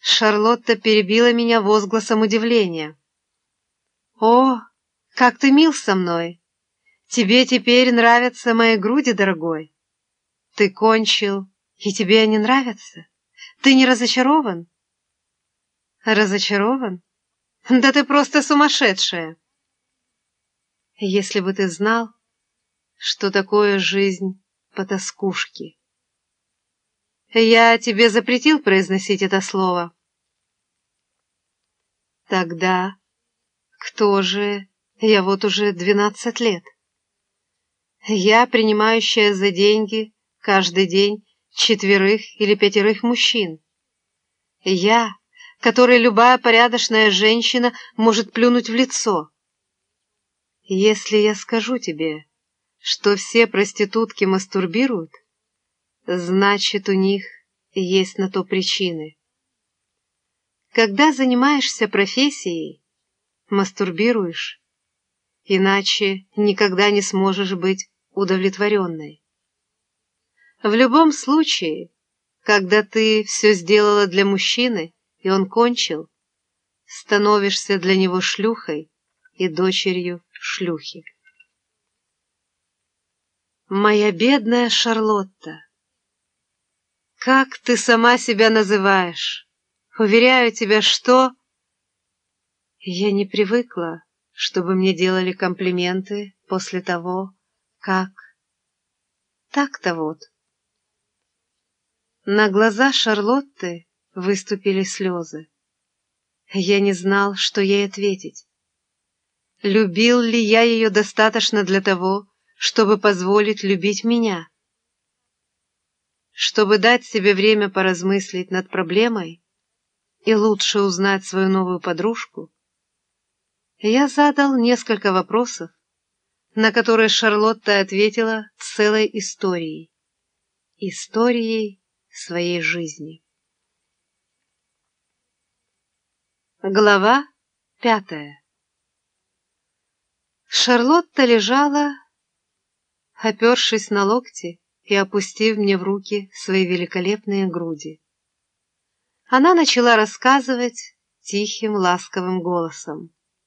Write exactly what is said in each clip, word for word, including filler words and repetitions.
Шарлотта перебила меня возгласом удивления. «О, как ты мил со мной! Тебе теперь нравятся мои груди, дорогой? Ты кончил, и тебе они нравятся? Ты не разочарован?» «Разочарован? Да ты просто сумасшедшая!» «Если бы ты знал, что такое жизнь потаскушки!» «Я тебе запретил произносить это слово». «Тогда кто же я вот уже двенадцать лет? Я, принимающая за деньги каждый день четверых или пятерых мужчин. Я, которой любая порядочная женщина может плюнуть в лицо. Если я скажу тебе, что все проститутки мастурбируют, значит, у них есть на то причины. Когда занимаешься профессией, мастурбируешь, иначе никогда не сможешь быть удовлетворенной. В любом случае, когда ты все сделала для мужчины, и он кончил, становишься для него шлюхой и дочерью шлюхи. Моя бедная Шарлотта, как ты сама себя называешь? Уверяю тебя, что... Я не привыкла, чтобы мне делали комплименты после того, как... Так-то вот. На глаза Шарлотты выступили слезы. Я не знал, что ей ответить. Любил ли я ее достаточно для того, чтобы позволить любить меня? Чтобы дать себе время поразмыслить над проблемой и лучше узнать свою новую подружку, я задал несколько вопросов, на которые Шарлотта ответила целой историей. Историей своей жизни. Глава пятая. Шарлотта лежала, опершись на локти и опустив мне в руки свои великолепные груди. Она начала рассказывать тихим, ласковым голосом.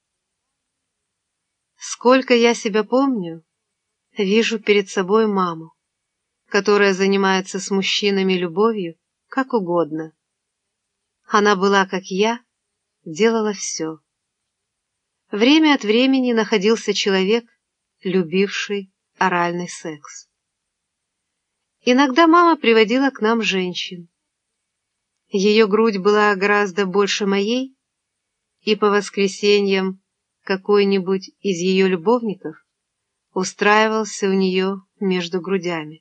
Сколько я себя помню, вижу перед собой маму, которая занимается с мужчинами любовью как угодно. Она была, как я, делала все. Время от времени находился человек, любивший оральный секс. Иногда мама приводила к нам женщин. Ее грудь была гораздо больше моей, и по воскресеньям какой-нибудь из ее любовников устраивался у нее между грудями.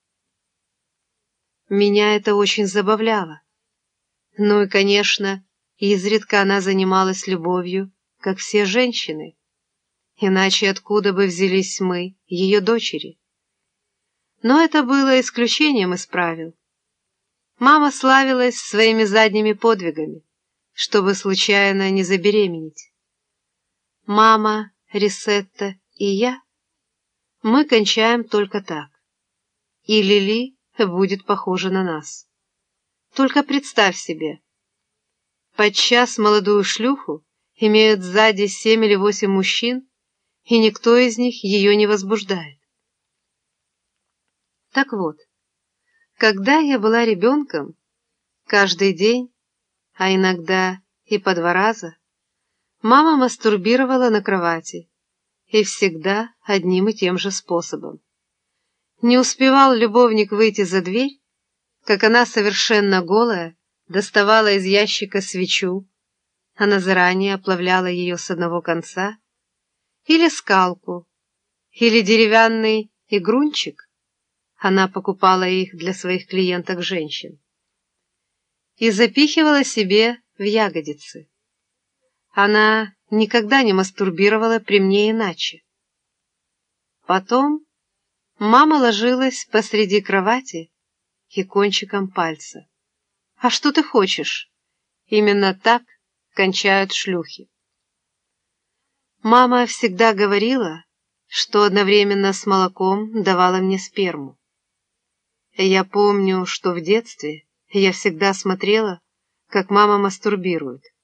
Меня это очень забавляло. Ну и, конечно, изредка она занималась любовью, как все женщины. Иначе откуда бы взялись мы, ее дочери? Но это было исключением из правил. Мама славилась своими задними подвигами, чтобы случайно не забеременеть. Мама, Рисетта и я, мы кончаем только так. И Лили будет похожа на нас. Только представь себе, подчас молодую шлюху имеют сзади семь или восемь мужчин, и никто из них ее не возбуждает. Так вот, когда я была ребенком, каждый день, а иногда и по два раза, мама мастурбировала на кровати, и всегда одним и тем же способом. Не успевал любовник выйти за дверь, как она совершенно голая доставала из ящика свечу, она заранее оплавляла ее с одного конца, или скалку, или деревянный игрунчик, она покупала их для своих клиенток-женщин, и запихивала себе в ягодицы. Она никогда не мастурбировала при мне иначе. Потом мама ложилась посреди кровати и кончиком пальца. А что ты хочешь? Именно так кончают шлюхи. Мама всегда говорила, что одновременно с молоком давала мне сперму. Я помню, что в детстве я всегда смотрела, как мама мастурбирует.